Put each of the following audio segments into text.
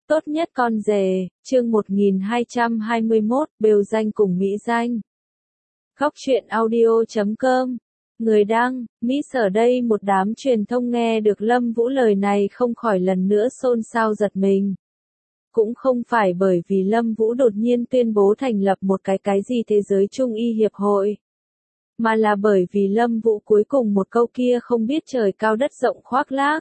Tốt nhất con rể, chương 1221, bêu danh cùng mỹ danh. Góc truyện audio.com. Người đăng, Miss ở đây một đám truyền thông nghe được Lâm Vũ lời này không khỏi lần nữa xôn xao giật mình. Cũng không phải bởi vì Lâm Vũ đột nhiên tuyên bố thành lập một cái gì thế giới Trung y hiệp hội. Mà là bởi vì Lâm Vũ cuối cùng một câu kia không biết trời cao đất rộng khoác lác.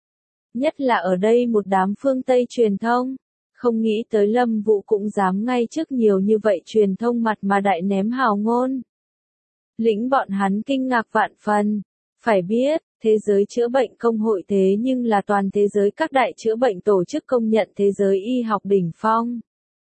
Nhất là ở đây một đám phương Tây truyền thông, không nghĩ tới Lâm Vũ cũng dám ngay trước nhiều như vậy truyền thông mặt mà đại ném hào ngôn. Lĩnh bọn hắn kinh ngạc vạn phần, phải biết, thế giới chữa bệnh công hội thế nhưng là toàn thế giới các đại chữa bệnh tổ chức công nhận thế giới y học đỉnh phong.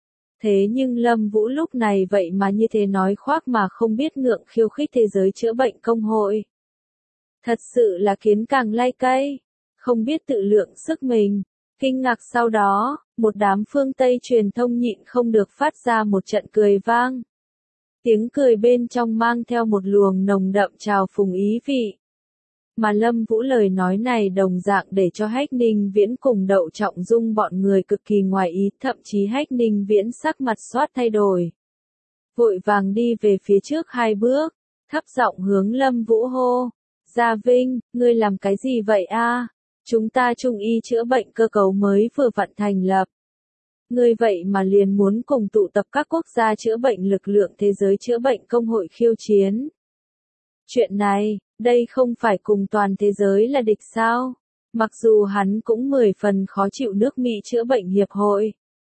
Thế nhưng Lâm Vũ lúc này vậy mà như thế nói khoác mà không biết ngượng khiêu khích thế giới chữa bệnh công hội. Thật sự là kiến càng lay cây. Không biết tự lượng sức mình. Kinh ngạc sau đó, một đám phương Tây truyền thông nhịn không được phát ra một trận cười vang. Tiếng cười bên trong mang theo một luồng nồng đậm trào phúng ý vị. Mà Lâm Vũ lời nói này đồng dạng để cho Hách Ninh Viễn cùng Đậu Trọng Dung bọn người cực kỳ ngoài ý, thậm chí Hách Ninh Viễn sắc mặt xoát thay đổi. Vội vàng đi về phía trước 2 bước, thấp giọng hướng Lâm Vũ hô. Gia Vinh, ngươi làm cái gì vậy a? Chúng ta Trung y chữa bệnh cơ cấu mới vừa vặn thành lập. Ngươi vậy mà liền muốn cùng tụ tập các quốc gia chữa bệnh lực lượng thế giới chữa bệnh công hội khiêu chiến. Chuyện này, đây không phải cùng toàn thế giới là địch sao? Mặc dù hắn cũng 10 phần khó chịu nước Mỹ chữa bệnh hiệp hội.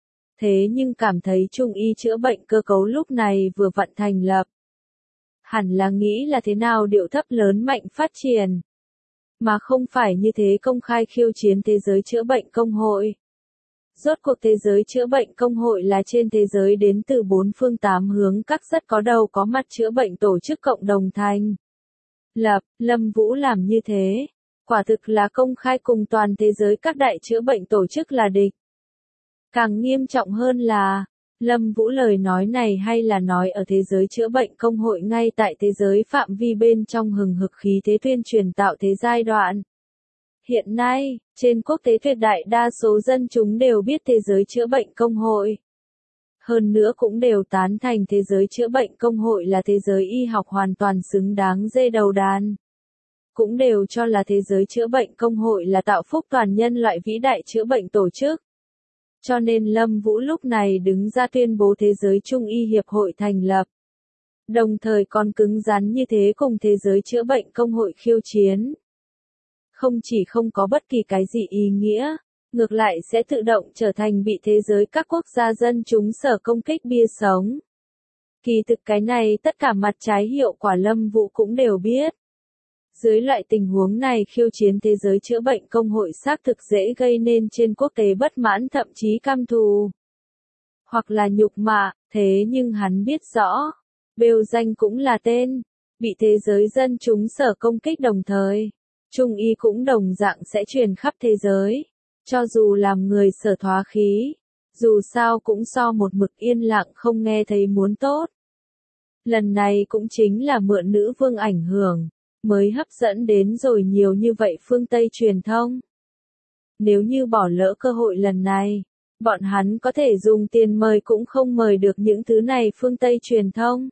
Thế nhưng cảm thấy Trung y chữa bệnh cơ cấu lúc này vừa vặn thành lập. Hẳn là nghĩ là thế nào điệu thấp lớn mạnh phát triển. Mà không phải như thế công khai khiêu chiến thế giới chữa bệnh công hội. Rốt cuộc thế giới chữa bệnh công hội là trên thế giới đến từ 4 phương 8 hướng các rất có đầu có mặt chữa bệnh tổ chức cộng đồng thành. Lâm Vũ làm như thế, quả thực là công khai cùng toàn thế giới các đại chữa bệnh tổ chức là địch. Càng nghiêm trọng hơn là, Lâm Vũ lời nói này hay là nói ở thế giới chữa bệnh công hội ngay tại thế giới phạm vi bên trong hừng hực khí thế tuyên truyền tạo thế giai đoạn. Hiện nay, trên quốc tế tuyệt đại đa số dân chúng đều biết thế giới chữa bệnh công hội. Hơn nữa cũng đều tán thành thế giới chữa bệnh công hội là thế giới y học hoàn toàn xứng đáng dê đầu đàn. Cũng đều cho là thế giới chữa bệnh công hội là tạo phúc toàn nhân loại vĩ đại chữa bệnh tổ chức. Cho nên Lâm Vũ lúc này đứng ra tuyên bố thế giới Trung y hiệp hội thành lập. Đồng thời còn cứng rắn như thế cùng thế giới chữa bệnh công hội khiêu chiến. Không chỉ không có bất kỳ cái gì ý nghĩa, ngược lại sẽ tự động trở thành bị thế giới các quốc gia dân chúng sở công kích bia sống. Kỳ thực cái này tất cả mặt trái hiệu quả Lâm Vũ cũng đều biết. Dưới loại tình huống này khiêu chiến thế giới chữa bệnh công hội xác thực dễ gây nên trên quốc tế bất mãn thậm chí căm thù. Hoặc là nhục mạ, thế nhưng hắn biết rõ, bêu danh cũng là tên, bị thế giới dân chúng sở công kích đồng thời. Trung y cũng đồng dạng sẽ truyền khắp thế giới, cho dù làm người sở thoá khí, dù sao cũng so một mực yên lặng không nghe thấy muốn tốt. Lần này cũng chính là mượn nữ vương ảnh hưởng, mới hấp dẫn đến rồi nhiều như vậy phương Tây truyền thông. Nếu như bỏ lỡ cơ hội lần này, bọn hắn có thể dùng tiền mời cũng không mời được những thứ này phương Tây truyền thông.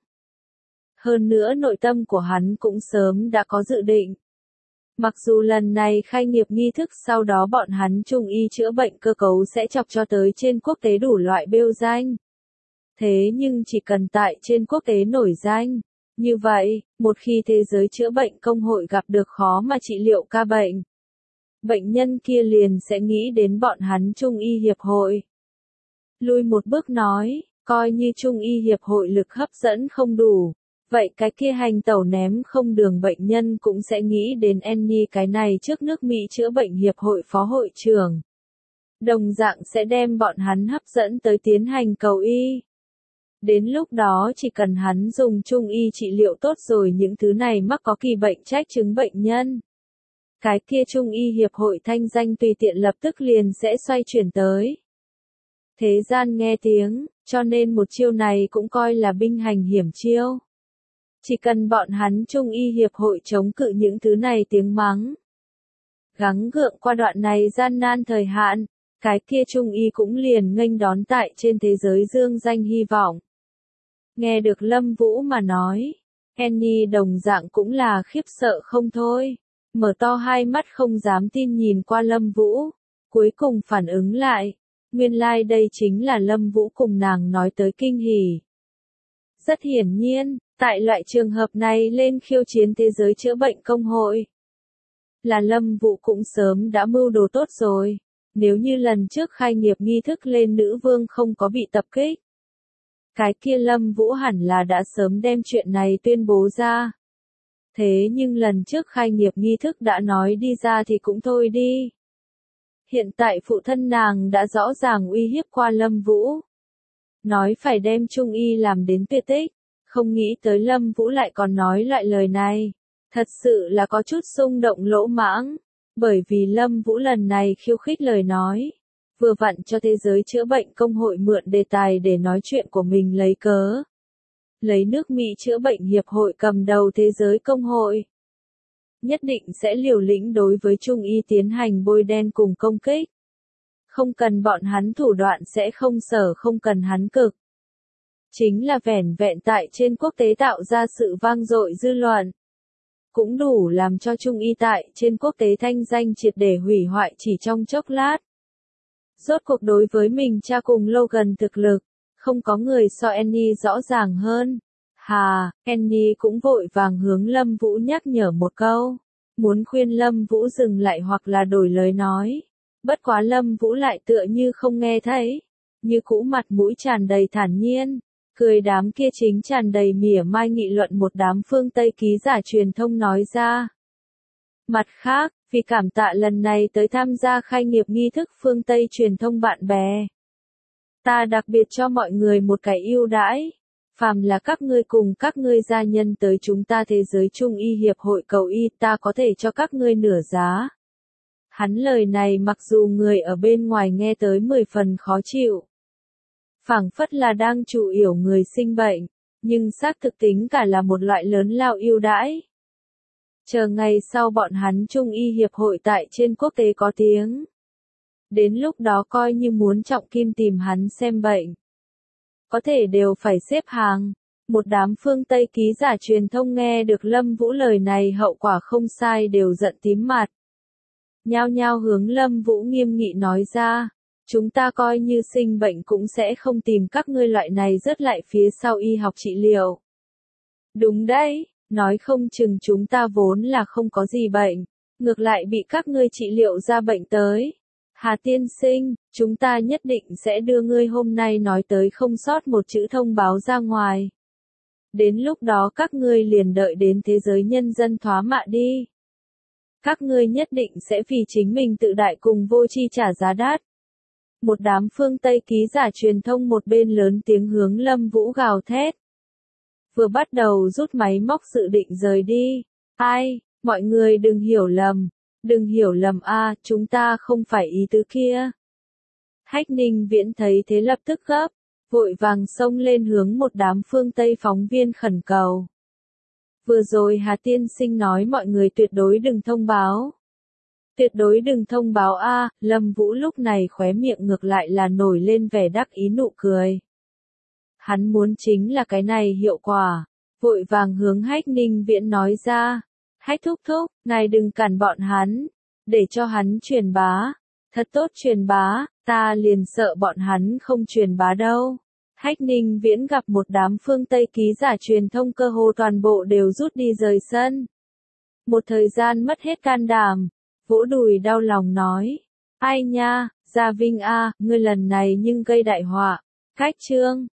Hơn nữa nội tâm của hắn cũng sớm đã có dự định. Mặc dù lần này khai nghiệp nghi thức sau đó bọn hắn Trung y chữa bệnh cơ cấu sẽ chọc cho tới trên quốc tế đủ loại bêu danh. Thế nhưng chỉ cần tại trên quốc tế nổi danh. Như vậy, một khi thế giới chữa bệnh công hội gặp được khó mà trị liệu ca bệnh, bệnh nhân kia liền sẽ nghĩ đến bọn hắn Trung y hiệp hội. Lui một bước nói, coi như Trung y hiệp hội lực hấp dẫn không đủ. Vậy cái kia hành tẩu ném không đường bệnh nhân cũng sẽ nghĩ đến Annie cái này trước nước Mỹ chữa bệnh hiệp hội phó hội trưởng. Đồng dạng sẽ đem bọn hắn hấp dẫn tới tiến hành cầu y. Đến lúc đó chỉ cần hắn dùng Trung y trị liệu tốt rồi những thứ này mắc có kỳ bệnh trách chứng bệnh nhân. Cái kia Trung y hiệp hội thanh danh tùy tiện lập tức liền sẽ xoay chuyển tới. Thế gian nghe tiếng, cho nên một chiêu này cũng coi là binh hành hiểm chiêu. Chỉ cần bọn hắn Trung y hiệp hội chống cự những thứ này tiếng mắng. Gắng gượng qua đoạn này gian nan thời hạn, Cái kia Trung Y cũng liền nghênh đón tại trên thế giới dương danh hy vọng. Nghe được Lâm Vũ mà nói, Annie đồng dạng cũng là khiếp sợ không thôi, mở to hai mắt không dám tin nhìn qua Lâm Vũ, cuối cùng phản ứng lại, nguyên lai đây chính là Lâm Vũ cùng nàng nói tới kinh hỉ. Rất hiển nhiên, tại loại trường hợp này lên khiêu chiến thế giới chữa bệnh công hội, là Lâm Vũ cũng sớm đã mưu đồ tốt rồi, nếu như lần trước khai nghiệp nghi thức lên nữ vương không có bị tập kích. Cái kia Lâm Vũ hẳn là đã sớm đem chuyện này tuyên bố ra. Thế nhưng lần trước khai nghiệp nghi thức đã nói đi ra thì cũng thôi đi. Hiện tại phụ thân nàng đã rõ ràng uy hiếp qua Lâm Vũ. Nói phải đem Trung Y làm đến tuyệt tích, không nghĩ tới Lâm Vũ lại còn nói loại lời này. Thật sự là có chút xung động lỗ mãng, bởi vì Lâm Vũ lần này khiêu khích lời nói. Vừa vặn cho thế giới chữa bệnh công hội mượn đề tài để nói chuyện của mình lấy cớ. Lấy nước Mỹ chữa bệnh hiệp hội cầm đầu thế giới công hội. Nhất định sẽ liều lĩnh đối với Trung Y tiến hành bôi đen cùng công kích. Không cần bọn hắn thủ đoạn sẽ không cần hắn cực. Chính là vẻn vẹn tại trên quốc tế tạo ra sự vang dội dư luận. Cũng đủ làm cho Trung Y tại trên quốc tế thanh danh triệt để hủy hoại chỉ trong chốc lát. Rốt cuộc đối với mình cha cùng Logan thực lực, không có người so Annie rõ ràng hơn. Hà, Annie cũng vội vàng hướng Lâm Vũ nhắc nhở một câu, muốn khuyên Lâm Vũ dừng lại hoặc là đổi lời nói. Bất quá Lâm Vũ lại tựa như không nghe thấy, như cũ mặt mũi tràn đầy thản nhiên, cười đám kia chính tràn đầy mỉa mai nghị luận một đám phương Tây ký giả truyền thông nói ra. Mặt khác, vì cảm tạ lần này tới tham gia khai nghiệp nghi thức phương Tây truyền thông bạn bè. Ta đặc biệt cho mọi người một cái ưu đãi. Phàm là các ngươi cùng các ngươi gia nhân tới chúng ta thế giới Trung Y hiệp hội cầu y ta có thể cho các ngươi nửa giá. Hắn lời này mặc dù người ở bên ngoài nghe tới 10 phần khó chịu. Phảng phất là đang chủ yếu người sinh bệnh, nhưng xác thực tính cả là một loại lớn lao ưu đãi. Chờ ngày sau bọn hắn Trung Y hiệp hội tại trên quốc tế có tiếng. Đến lúc đó coi như muốn trọng kim tìm hắn xem bệnh. Có thể đều phải xếp hàng. Một đám phương Tây ký giả truyền thông nghe được Lâm Vũ lời này hậu quả không sai đều giận tím mặt. Nhao nhao hướng Lâm Vũ nghiêm nghị nói ra. Chúng ta coi như sinh bệnh cũng sẽ không tìm các ngươi loại này rớt lại phía sau y học trị liệu. Đúng đấy. Nói không chừng chúng ta vốn là không có gì bệnh, ngược lại bị các ngươi trị liệu ra bệnh tới. Hà tiên sinh, chúng ta nhất định sẽ đưa ngươi hôm nay nói tới không sót một chữ thông báo ra ngoài. Đến lúc đó các ngươi liền đợi đến thế giới nhân dân thoá mạ đi. Các ngươi nhất định sẽ vì chính mình tự đại cùng vô chi trả giá đắt. Một đám phương Tây ký giả truyền thông một bên lớn tiếng hướng Lâm Vũ gào thét. Vừa bắt đầu rút máy móc dự định rời đi. Ai, mọi người đừng hiểu lầm a, chúng ta không phải ý tứ kia. Hách Ninh Viễn thấy thế lập tức gấp, vội vàng xông lên hướng một đám phương Tây phóng viên khẩn cầu. Vừa rồi Hà tiên sinh nói mọi người tuyệt đối đừng thông báo. Tuyệt đối đừng thông báo a, Lâm Vũ lúc này khóe miệng ngược lại là nổi lên vẻ đắc ý nụ cười. Hắn muốn chính là cái này hiệu quả, vội vàng hướng Hách Ninh Viễn nói ra. Hách thúc thúc, ngài đừng cản bọn hắn, để cho hắn truyền bá. Thật tốt truyền bá, ta liền sợ bọn hắn không truyền bá đâu. Hách Ninh Viễn gặp một đám phương Tây ký giả truyền thông cơ hồ toàn bộ đều rút đi rời sân. Một thời gian mất hết can đảm, vỗ đùi đau lòng nói. Ai nha, Gia Vinh a, ngươi lần này nhưng gây đại họa. Cách chương.